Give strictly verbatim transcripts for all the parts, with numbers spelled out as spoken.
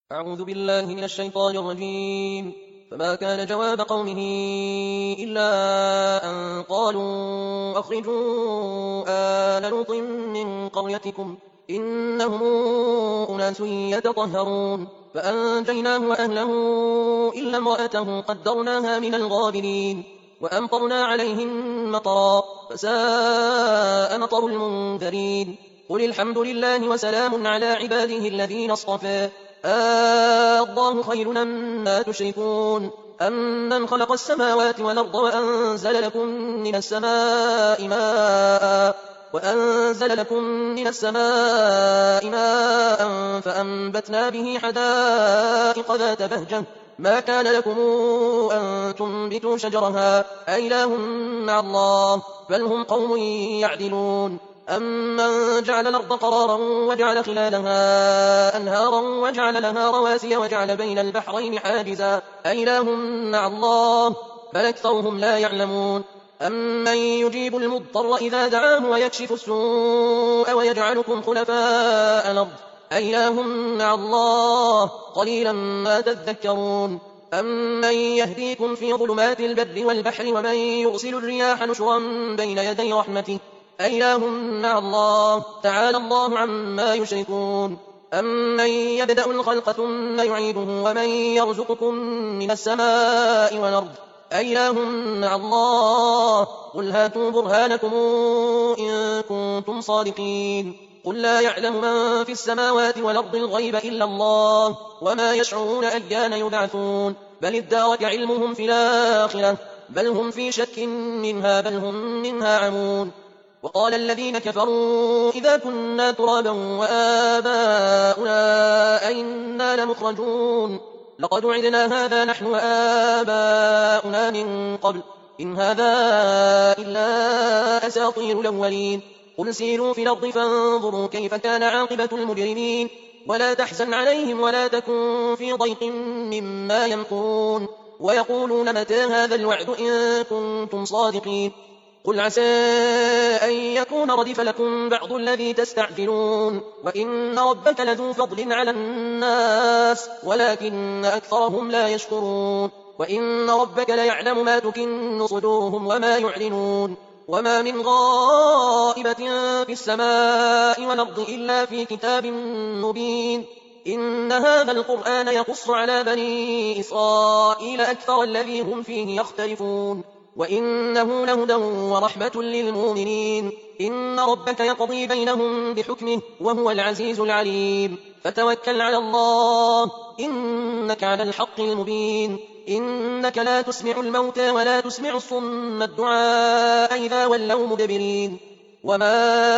أعوذ بالله من الشيطان الرجيم. فما كان جواب قومه إلا أن قالوا أخرجوا آل لوط من قريتكم إنهم أناس يتطهرون فأنجيناه وأهله إلا امرأته قدرناها من الغابرين وأمطرنا عليهم مطرا فساء مطر المنذرين. قل الحمد لله وسلام على عباده الذين اصطفى آه الله خير مما تشركون أمن خلق السماوات والأرض وأنزل لكم من السماء ماء وأنزل لكم من السماء ماء فأنبتنا به حدائق ذات بهجة ما كان لكم أن تنبتوا شجرها أإله مع الله بل هم قوم يعدلون. أمن جعل الأرض قرارا وجعل خلالها أنهارا وجعل لها رواسي وجعل بين البحرين حاجزا أإله مع الله بل أكثرهم لا يعلمون. أمن يجيب المضطر إذا دعاه ويكشف السوء ويجعلكم خلفاء الأرض أإله مع الله قليلا ما تذكرون. أمن يهديكم في ظلمات البر والبحر ومن يرسل الرياح نشرا بين يدي رحمته أإله مع الله تعالى الله عما يشركون. أمن يبدأ الخلق ثم يعيده ومن يرزقكم من السماء والأرض أإله مع الله قل هاتوا برهانكم إن كنتم صادقين. قل لا يعلم من في السماوات والأرض الغيب إلا الله وما يشعرون أيان يبعثون بل ادارك علمهم في الآخرة بل هم في شك منها بل هم منها عمون. وقال الذين كفروا إذا كنا ترابا وآباؤنا أئنا لمخرجون لقد وعدنا هذا نحن وآباؤنا من قبل إن هذا إلا أساطير الأولين. قل سيروا في الأرض فانظروا كيف كان عاقبة المجرمين ولا تحزن عليهم ولا تكن في ضيق مما يمكرون ويقولون متى هذا الوعد إن كنتم صادقين. قل عسى أن يكون ردف لكم بعض الذي تستعجلون وإن ربك لذو فضل على الناس ولكن أكثرهم لا يشكرون. وإن ربك ليعلم ما تكن صدورهم وما يعلنون وما من غائبة في السماء والأرض إلا في كتاب مبين. إن هذا القرآن يقص على بني إسرائيل أكثر الذي هم فيه يختلفون وإنه لهدى ورحمة للمؤمنين. إن ربك يقضي بينهم بحكمه وهو العزيز العليم. فتوكل على الله إنك على الحق المبين. إنك لا تسمع الموتى ولا تسمع الصم الدعاء إذا ولوا مدبرين وما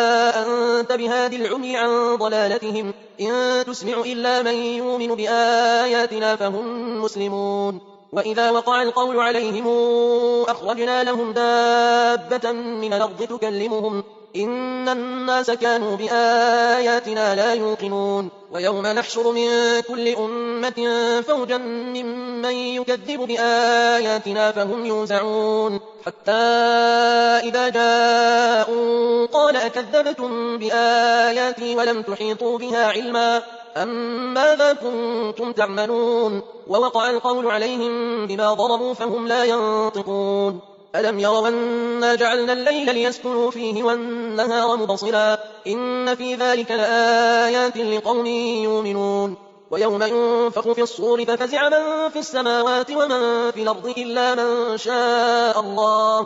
أنت بهادي العمي عن ضلالتهم إن تسمع إلا من يؤمن بآياتنا فهم مسلمون. وإذا وقع القول عليهم أخرجنا لهم دابة من الأرض تكلمهم إن الناس كانوا بآياتنا لا يوقنون. ويوم نحشر من كل أمة فوجا ممن يكذب بآياتنا فهم يوزعون حتى إذا جاءوا قال أكذبتم بآياتي ولم تحيطوا بها علما أم ماذا كنتم تعملون. ووقع القول عليهم بما ضربوا فهم لا ينطقون. ألم يروا أنا جعلنا الليل ليسكنوا فيه والنهار مبصرا إن في ذلك لآيات لقوم يؤمنون. ويوم ينفخ في الصور ففزع من في السماوات ومن في الأرض إلا من شاء الله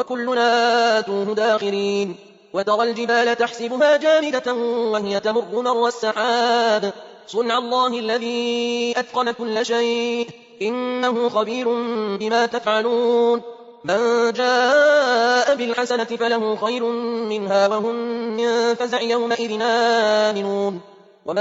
وكلنا آتوه داخرين. وترى الجبال تحسبها جامدة وهي تمر مر السحاب صنع الله الذي أتقن كل شيء إنه خبير بما تفعلون. من جاء بالحسنة فله خير منها وهم من فزع يومئذ آمنون ومن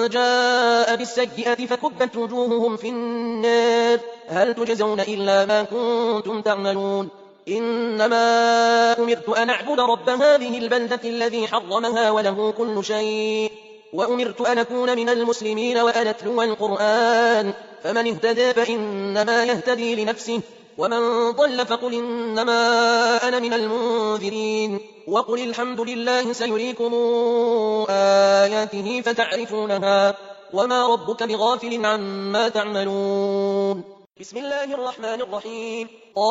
جاء بالسيئة فكبت وجوههم في النار هل تجزون إلا ما كنتم تعملون. إنما أمرت أن أعبد رب هذه البلدة الذي حرمها وله كل شيء وأمرت أن أكون من المسلمين وأن أتلو القرآن فمن اهتدى فإنما يهتدي لنفسه ومن ضل فقل إنما أنا من المنذرين. وقل الحمد لله سيريكم آياته فتعرفونها وما ربك بغافل عما تعملون. بسم الله الرحمن الرحيم.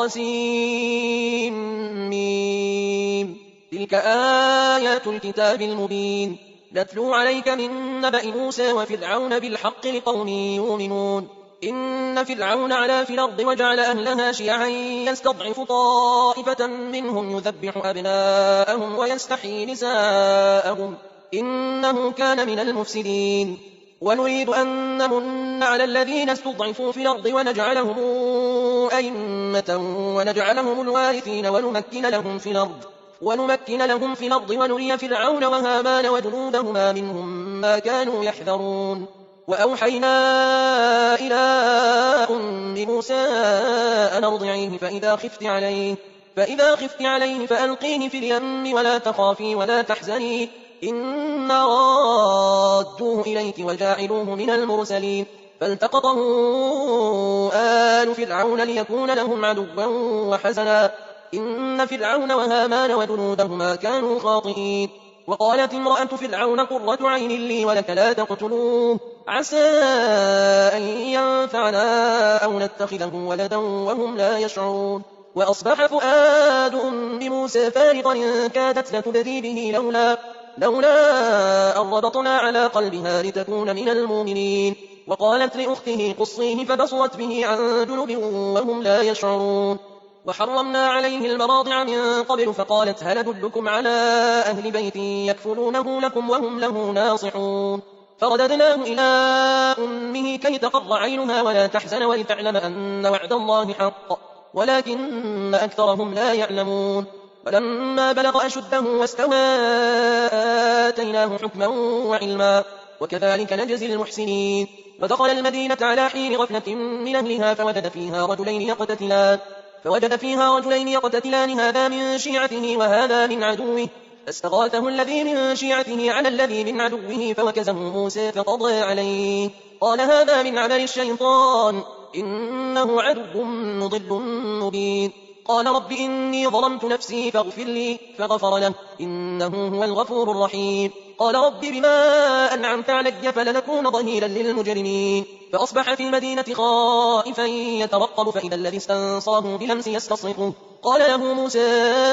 طاسيم. تلك آيات الكتاب المبين. نتلو عليك من نبأ موسى وفرعون بالحق لقوم يؤمنون. إن فرعون علا في الأرض وجعل أهلها شيعا يستضعف طائفة منهم يذبح أبناءهم ويستحيي نساءهم إنه كان من المفسدين. ونريد أن نمن على الذين استضعفوا في الأرض ونجعلهم أئمة ونجعلهم الوارثين ونمكن لهم في الأرض ونمكن لهم في الأرض ونري فرعون وهامان وجنودهما منهم ما كانوا يحذرون. وأوحينا إلى أم موسى أن ارضعيه فإذا خفت عليه فإذا خفت عليه فألقيه في اليم ولا تخافي ولا تحزني إنا رادوه إليك وجاعلوه من المرسلين. فالتقطه آل فرعون ليكون لهم عدوا وحزنا إن فرعون وهامان وجنودهما كانوا خاطئين. وقالت امرأة فرعون قرة عين لي ولك لا تقتلوه عسى أن ينفعنا أو نتخذه ولدا وهم لا يشعرون. وأصبح فؤاد أم موسى فارغا إن كادت لتبدي به لولا لولا أن ربطنا على قلبها لتكون من المؤمنين. وقالت لأخته قصيه فبصرت به عن جنب وهم لا يشعرون. وحرمنا عليه المراضع من قبل فقالت هل أدلكم على أهل بيت يكفلونه لكم وهم له ناصحون. فرددناه إلى أمه كي تقر عينها ولا تحزن ولتعلم أن وعد الله حق ولكن أكثرهم لا يعلمون. ولما بلغ أشده واستوى آتيناه حكما وعلما وكذلك نجزي المحسنين. ودخل المدينة على حين غفلة من أهلها فوجد فيها رجلين يقتتلان فوجد فيها رجلين يقتتلان هذا من شيعته وهذا من عدوه فاستغاثه الذي من شيعته على الذي من عدوه فوكزه موسى فقضى عليه قال هذا من عمل الشيطان إنه عدو مضل مبين. قال رب إني ظلمت نفسي فاغفر لي فغفر له إنه هو الغفور الرحيم. قال رب بما أنعمت علي فلنكون ظهيرا للمجرمين. فأصبح في المدينة خائفا يترقب فإذا الذي استنصره بلمس يستصرخه قال له موسى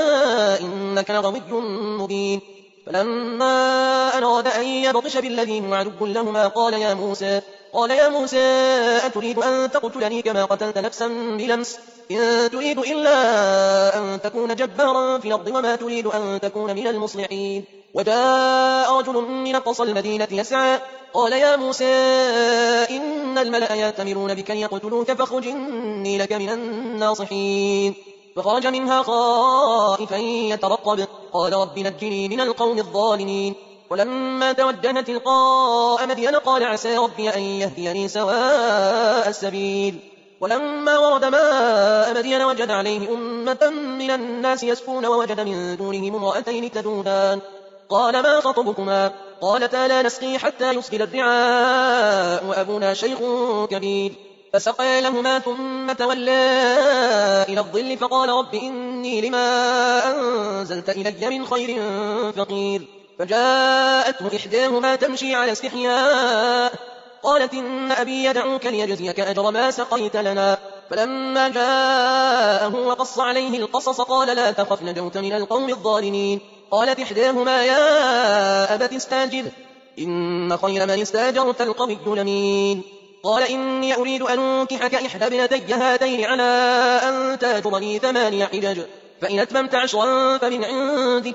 إنك لغوي مبين. فلما أراد أن يبطش بالذي هو عدو لهما قال يا موسى قال يا موسى أتريد أن تقتلني كما قتلت نفسا بلمس إن تريد إلا أن تكون جبارا في الأرض وما تريد أن تكون من المصلحين. وجاء رجل من أقصى المدينة يسعى قال يا موسى إن الملأ يأتمرون بك ليقتلوك فاخرج إني لك من الناصحين. فخرج منها خائفا يترقب قال رب نجني من القوم الظالمين. ولما توجه تلقاء مدين قال عسى ربي أن يهديني سواء السبيل. ولما ورد ماء مدين وجد عليه أمة من الناس يسكون ووجد من دونهم امرأتين تذودان قال ما خطبكما قالتا لا نسقي حتى يصدر الرعاء وأبونا شيخ كبير. فسقى لهما ثم تولى إلى الظل فقال رب إني لما أنزلت إلي من خير فقير. فجاءته إحداهما تمشي على استحياء قالت إن أبي يدعوك ليجزيك أجر ما سقيت لنا. فلما جاءه وقص عليه القصص قال لا تخف نجوت من القوم الظالمين. قالت إحداهما يا أبت استاجر إن خير من استاجرت القوي الأمين. قال إني أريد أن أنكحك إحدى ابنتي هاتين على أن تأجرني ثماني حجج فإن أتممت عشرا فمن عندك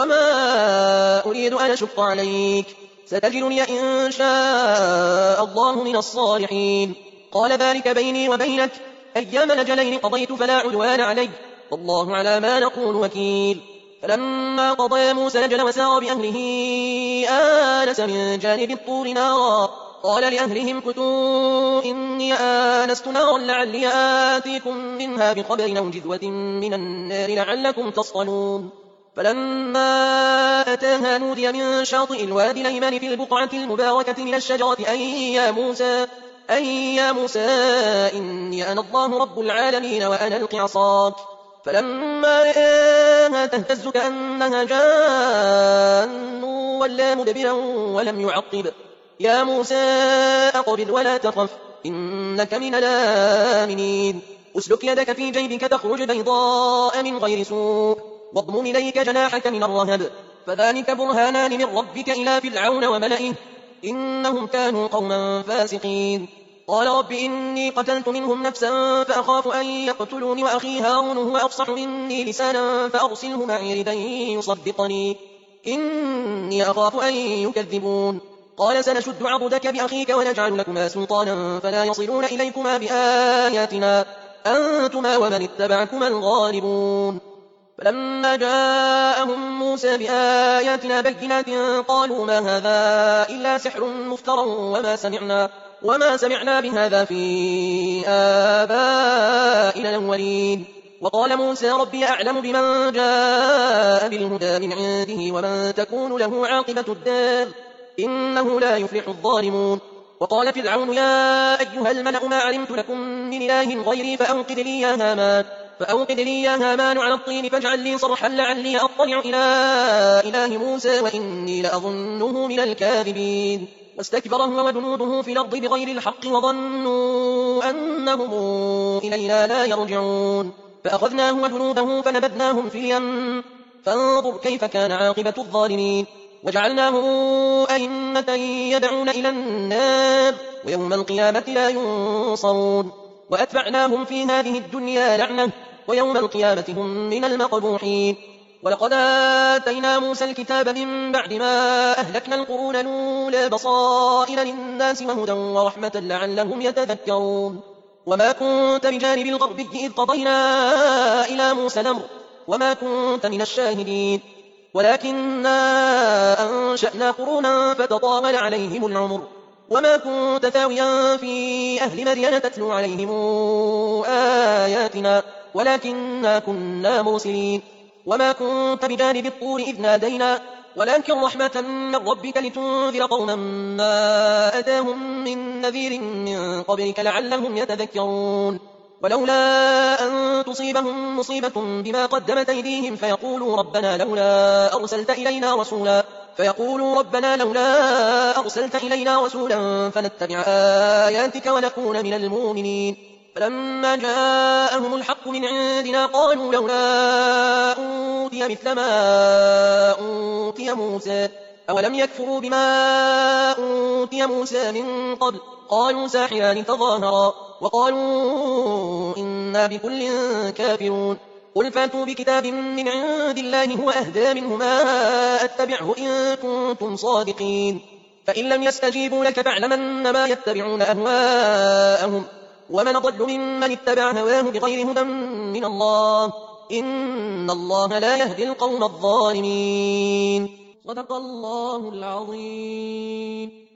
وما أريد أن أشق عليك ستجدني إن شاء الله من الصالحين. قال ذلك بيني وبينك أيام الأجلين قضيت فلا عدوان علي والله على ما نقول وكيل. فلما قضى موسى الأجل وسار بأهله آنس من جانب الطور نارا قال لأهلهم كتوا إني آنست نارا لعلي آتيكم منها بخبر أو جذوة من النار لعلكم تصطلون. فلما أتاها نودي من شاطئ الوادي الأيمن في البقعة المباركة من الشجرة أي يا موسى أي يا موسى إني أنا الله رب العالمين وأنا ألق عصاك. فلما رآها تهتز كأنها جان ولا مدبرا ولم يعقب يا موسى أقبل ولا تخف إنك من الآمنين أسلك يدك في جيبك تخرج بيضاء من غير سوء واضمم إليك جناحك من الرهب فذلك برهانان من ربك إلى فرعون وملئه إنهم كانوا قوما فاسقين قال رب إني قتلت منهم نفسا فأخاف أن يقتلوني وأخي هارون هو أفصح مني لسانا فأرسله معي ردا يصدقني إني أخاف أن يكذبون قال سنشد عضدك بأخيك ونجعل لكما سلطانا فلا يصلون إليكما بآياتنا أنتما ومن اتبعكما الغالبون فلما جاءهم موسى بآياتنا بينات قالوا ما هذا إلا سحر مفترى وما سمعنا وما سمعنا بهذا في آبائنا الأولين وقال موسى ربي أعلم بمن جاء بالهدى من عنده ومن تكون له عاقبة الدار إنه لا يفلح الظالمون وقال فرعون يا أيها الملأ ما علمت لكم من إله غيري فأوقد لي يا هامان فأوقد لي يا هامان على الطين فاجعل لي صرحا لعلي أطلع إلى إله موسى وإني لأظنه من الكاذبين واستكبر هو وجنوده في الأرض بغير الحق وظنوا أنهم إلينا لا يرجعون فأخذناه وجنوده فنبذناهم في اليم فانظر كيف كان عاقبة الظالمين وجعلناهم أئمة يدعون إلى النار ويوم القيامة لا ينصرون وأتبعناهم في هذه الدنيا لعنة ويوم القيامة هم من المقبوحين ولقد آتينا موسى الكتاب من بعد ما أهلكنا القرون الأولى بصائر للناس وهدى ورحمة لعلهم يتذكرون وما كنت بجانب الغربي إذ قضينا إلى موسى الأمر وما كنت من الشاهدين ولكننا أنشأنا قرونا فتطاول عليهم العمر وما كنت ثاويا في أهل مدين تتلو عليهم آياتنا ولكننا كنا مرسلين وما كنت بجانب الطور إذ نادينا ولكن رحمة من ربك لتنذر قوما ما أتاهم من نذير من قبلك لعلهم يتذكرون ولولا أن تصيبهم مصيبة بما قدمت أيديهم فيقولوا ربنا لولا أرسلت إلينا رسولا فيقولوا ربنا لولا أرسلت إلينا رسولا فنتبع آياتك ونكون من المؤمنين فلما جاءهم الحق من عندنا قالوا لولا أوتي مثل ما أوتي موسى أولم يكفروا بما أوتي موسى من قبل قالوا ساحران تظاهرا وقالوا إنا بكل كافرون قل فاتوا بكتاب من عند الله هو أهدى منهما أتبعه إن كنتم صادقين فإن لم يستجيبوا لك فاعلم أنما يتبعون أهواءهم ومن ضل ممن اتبع هواه بغير هدى من الله إن الله لا يهدي القوم الظالمين صدق الله العظيم.